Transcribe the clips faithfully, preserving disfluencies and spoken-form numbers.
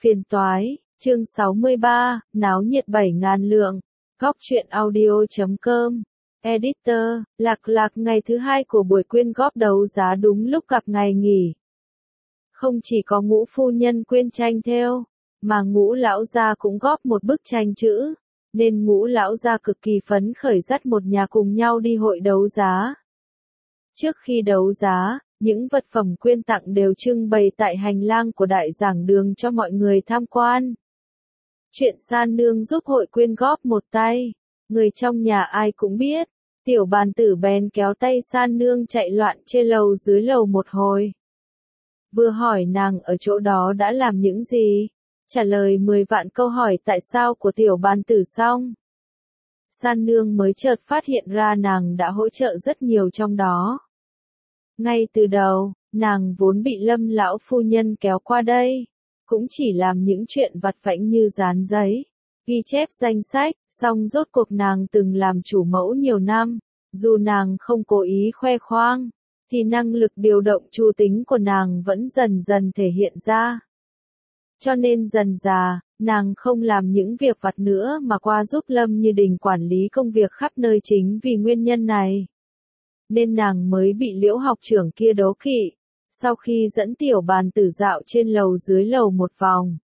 Phiền toái, chương sáu mươi ba, náo nhiệt bảy ngàn lượng, góc truyện audio chấm com, editor, lạc lạc ngày thứ hai của buổi quyên góp đấu giá đúng lúc gặp ngày nghỉ. Không chỉ có Ngũ phu nhân quyên tranh thêu, mà Ngũ lão gia cũng góp một bức tranh chữ, nên Ngũ lão gia cực kỳ phấn khởi dắt một nhà cùng nhau đi hội đấu giá. Trước khi đấu giá, những vật phẩm quyên tặng đều trưng bày tại hành lang của đại giảng đường cho mọi người tham quan. Chuyện San Nương giúp hội quyên góp một tay, người trong nhà ai cũng biết, tiểu bàn tử bèn kéo tay San Nương chạy loạn trên lầu dưới lầu một hồi. Vừa hỏi nàng ở chỗ đó đã làm những gì, trả lời mười vạn câu hỏi tại sao của tiểu bàn tử xong. San Nương mới chợt phát hiện ra nàng đã hỗ trợ rất nhiều trong đó. Ngay từ đầu, nàng vốn bị Lâm lão phu nhân kéo qua đây, cũng chỉ làm những chuyện vặt vãnh như dán giấy, ghi chép danh sách, song rốt cuộc nàng từng làm chủ mẫu nhiều năm, dù nàng không cố ý khoe khoang, thì năng lực điều động chu tính của nàng vẫn dần dần thể hiện ra. Cho nên dần dà, nàng không làm những việc vặt nữa mà qua giúp Lâm Như Đình quản lý công việc khắp nơi chính vì nguyên nhân này. Nên nàng mới bị Liễu học trưởng kia đố kỵ, sau khi dẫn tiểu bàn tử dạo trên lầu dưới lầu một vòng.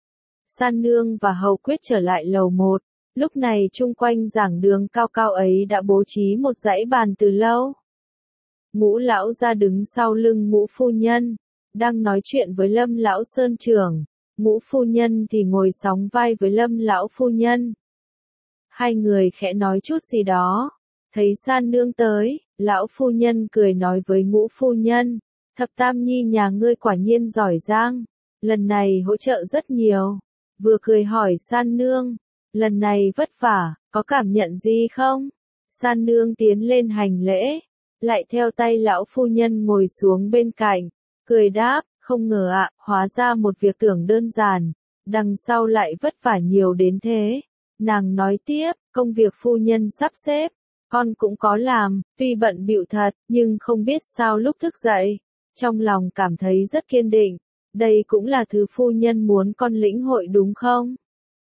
San Nương và Hầu Quyết trở lại lầu một, lúc này chung quanh giảng đường cao cao ấy đã bố trí một dãy bàn từ lâu. Ngũ lão ra đứng sau lưng Ngũ phu nhân, đang nói chuyện với Lâm lão sơn trưởng, Ngũ phu nhân thì ngồi sóng vai với Lâm lão phu nhân. Hai người khẽ nói chút gì đó, thấy San Nương tới, lão phu nhân cười nói với Ngũ phu nhân, thập tam nhi nhà ngươi quả nhiên giỏi giang, lần này hỗ trợ rất nhiều. Vừa cười hỏi San Nương, lần này vất vả, có cảm nhận gì không? San Nương tiến lên hành lễ, lại theo tay lão phu nhân ngồi xuống bên cạnh, cười đáp, không ngờ ạ, hóa ra một việc tưởng đơn giản, đằng sau lại vất vả nhiều đến thế. Nàng nói tiếp, công việc phu nhân sắp xếp, con cũng có làm, tuy bận bịu thật, nhưng không biết sao lúc thức dậy, trong lòng cảm thấy rất kiên định, đây cũng là thứ phu nhân muốn con lĩnh hội đúng không?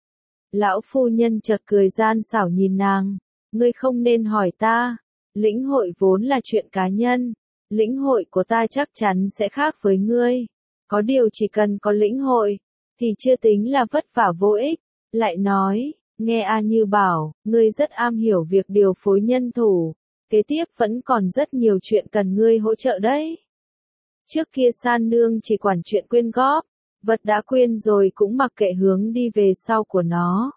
Lão phu nhân chợt cười gian xảo nhìn nàng, ngươi không nên hỏi ta, lĩnh hội vốn là chuyện cá nhân, lĩnh hội của ta chắc chắn sẽ khác với ngươi, có điều chỉ cần có lĩnh hội, thì chưa tính là vất vả vô ích, lại nói, nghe A Như bảo, ngươi rất am hiểu việc điều phối nhân thủ, kế tiếp vẫn còn rất nhiều chuyện cần ngươi hỗ trợ đấy. Trước kia San Nương chỉ quản chuyện quyên góp, vật đã quyên rồi cũng mặc kệ hướng đi về sau của nó.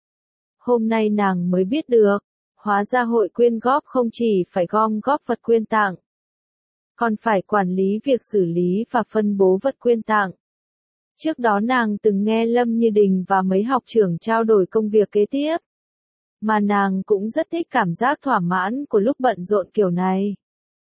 Hôm nay nàng mới biết được, hóa ra hội quyên góp không chỉ phải gom góp vật quyên tặng, còn phải quản lý việc xử lý và phân bố vật quyên tặng. Trước đó nàng từng nghe Lâm Như Đình và mấy học trưởng trao đổi công việc kế tiếp, mà nàng cũng rất thích cảm giác thỏa mãn của lúc bận rộn kiểu này.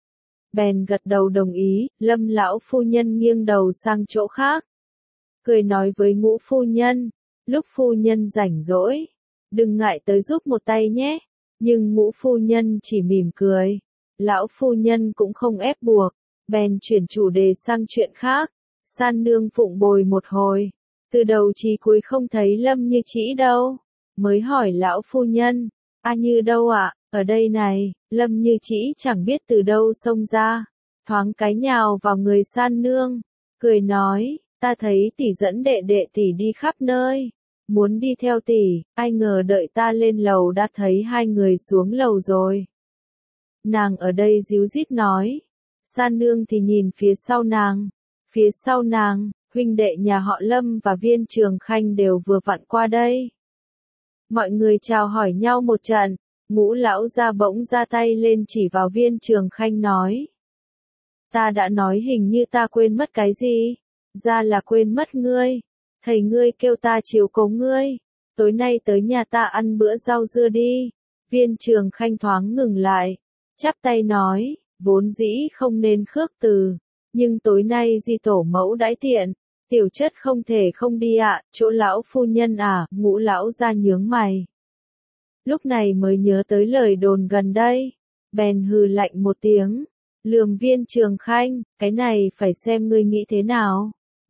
Bèn gật đầu đồng ý, Lâm lão phu nhân nghiêng đầu sang chỗ khác, cười nói với Ngũ phu nhân, lúc phu nhân rảnh rỗi, đừng ngại tới giúp một tay nhé, nhưng Ngũ phu nhân chỉ mỉm cười, lão phu nhân cũng không ép buộc, bèn chuyển chủ đề sang chuyện khác. San Nương phụng bồi một hồi, từ đầu chí cuối không thấy Lâm Như Chỉ đâu, mới hỏi lão phu nhân, A Như đâu ạ, ở đây này, Lâm Như Chỉ chẳng biết từ đâu xông ra, thoáng cái nhào vào người San Nương, cười nói, ta thấy tỷ dẫn đệ đệ tỷ đi khắp nơi, muốn đi theo tỷ, ai ngờ đợi ta lên lầu đã thấy hai người xuống lầu rồi. Nàng ở đây díu dít nói, San Nương thì nhìn phía sau nàng. Phía sau nàng, huynh đệ nhà họ Lâm và Viên Trường Khanh đều vừa vặn qua đây. Mọi người chào hỏi nhau một trận, Ngũ lão ra bỗng ra tay lên chỉ vào Viên Trường Khanh nói. Ta đã nói hình như ta quên mất cái gì, ra là quên mất ngươi, thầy ngươi kêu ta chiếu cố ngươi, tối nay tới nhà ta ăn bữa rau dưa đi. Viên Trường Khanh thoáng ngừng lại, chắp tay nói, vốn dĩ không nên khước từ. Nhưng tối nay di tổ mẫu đãi tiện, tiểu chất không thể không đi ạ, chỗ lão phu nhân à, Ngũ lão ra nhướng mày. Lúc này mới nhớ tới lời đồn gần đây, bèn hừ lạnh một tiếng, lườm Viên Trường Khanh, cái này phải xem ngươi nghĩ thế nào.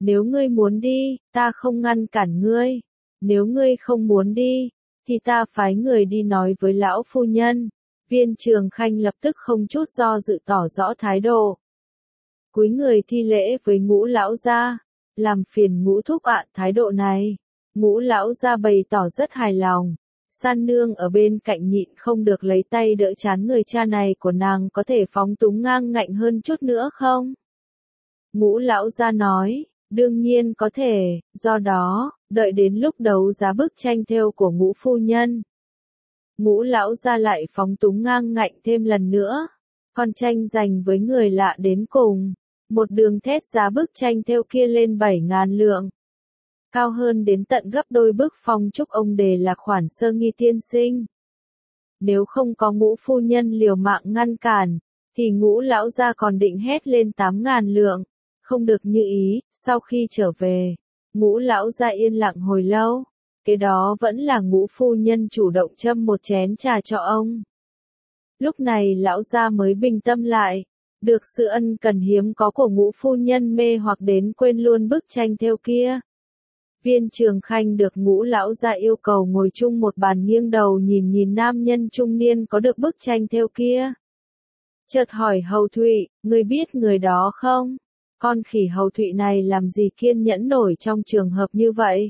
Nếu ngươi muốn đi, ta không ngăn cản ngươi. Nếu ngươi không muốn đi, thì ta phái người đi nói với lão phu nhân. Viên Trường Khanh lập tức không chút do dự tỏ rõ thái độ. Cúi người thi lễ với Ngũ lão gia, làm phiền Ngũ thúc ạ. Thái độ này, Ngũ lão gia bày tỏ rất hài lòng. San nương ở bên cạnh nhịn không được lấy tay đỡ trán người cha này của nàng, có thể phóng túng ngang ngạnh hơn chút nữa không? Ngũ lão gia nói, đương nhiên có thể, do đó, đợi đến lúc đấu giá bức tranh thêu của Ngũ phu nhân. Ngũ lão gia lại phóng túng ngang ngạnh thêm lần nữa. Con tranh giành với người lạ đến cùng. Một đường thét giá bức tranh thêu kia lên bảy ngàn lượng. Cao hơn đến tận gấp đôi bức phong trúc ông đề là khoản sơ nghi tiên sinh. Nếu không có Ngũ phu nhân liều mạng ngăn cản, thì Ngũ lão gia còn định hét lên tám ngàn lượng. Không được như ý. Sau khi trở về, Ngũ lão gia yên lặng hồi lâu. Cái đó vẫn là Ngũ phu nhân chủ động châm một chén trà cho ông. Lúc này lão gia mới bình tâm lại. Được sự ân cần hiếm có của Ngũ phu nhân mê hoặc đến quên luôn bức tranh thêu kia. Viên Trường Khanh được Ngũ lão gia yêu cầu ngồi chung một bàn, nghiêng đầu nhìn nhìn nam nhân trung niên có được bức tranh thêu kia. Chợt hỏi Hầu Thụy, ngươi biết người đó không? Con khỉ Hầu Thụy này làm gì kiên nhẫn nổi trong trường hợp như vậy?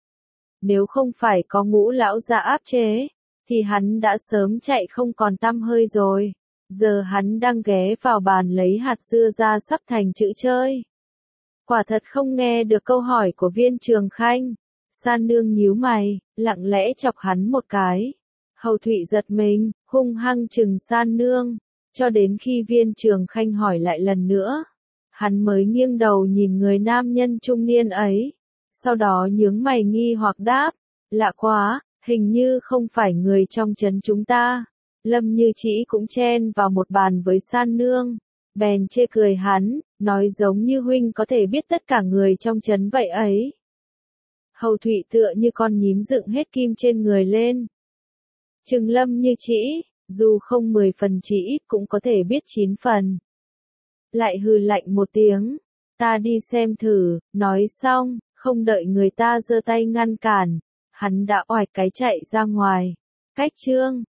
Nếu không phải có Ngũ lão gia áp chế, thì hắn đã sớm chạy không còn tăm hơi rồi. Giờ hắn đang ghé vào bàn lấy hạt dưa ra sắp thành chữ chơi. Quả thật không nghe được câu hỏi của Viên Trường Khanh. San nương nhíu mày, lặng lẽ chọc hắn một cái. Hầu Thụy giật mình, hung hăng chừng San nương, cho đến khi Viên Trường Khanh hỏi lại lần nữa, hắn mới nghiêng đầu nhìn người nam nhân trung niên ấy. Sau đó nhướng mày nghi hoặc đáp, lạ quá, hình như không phải người trong trấn chúng ta. Lâm Như Chỉ cũng chen vào một bàn với San nương, bèn chê cười hắn, nói giống như huynh có thể biết tất cả người trong trấn vậy ấy. Hầu Thụy tựa như con nhím dựng hết kim trên người lên. Chừng Lâm Như Chỉ, dù không mười phần chỉ ít cũng có thể biết chín phần. Lại hừ lạnh một tiếng, ta đi xem thử. Nói xong, không đợi người ta giơ tay ngăn cản, hắn đã oạch cái chạy ra ngoài. Cách chương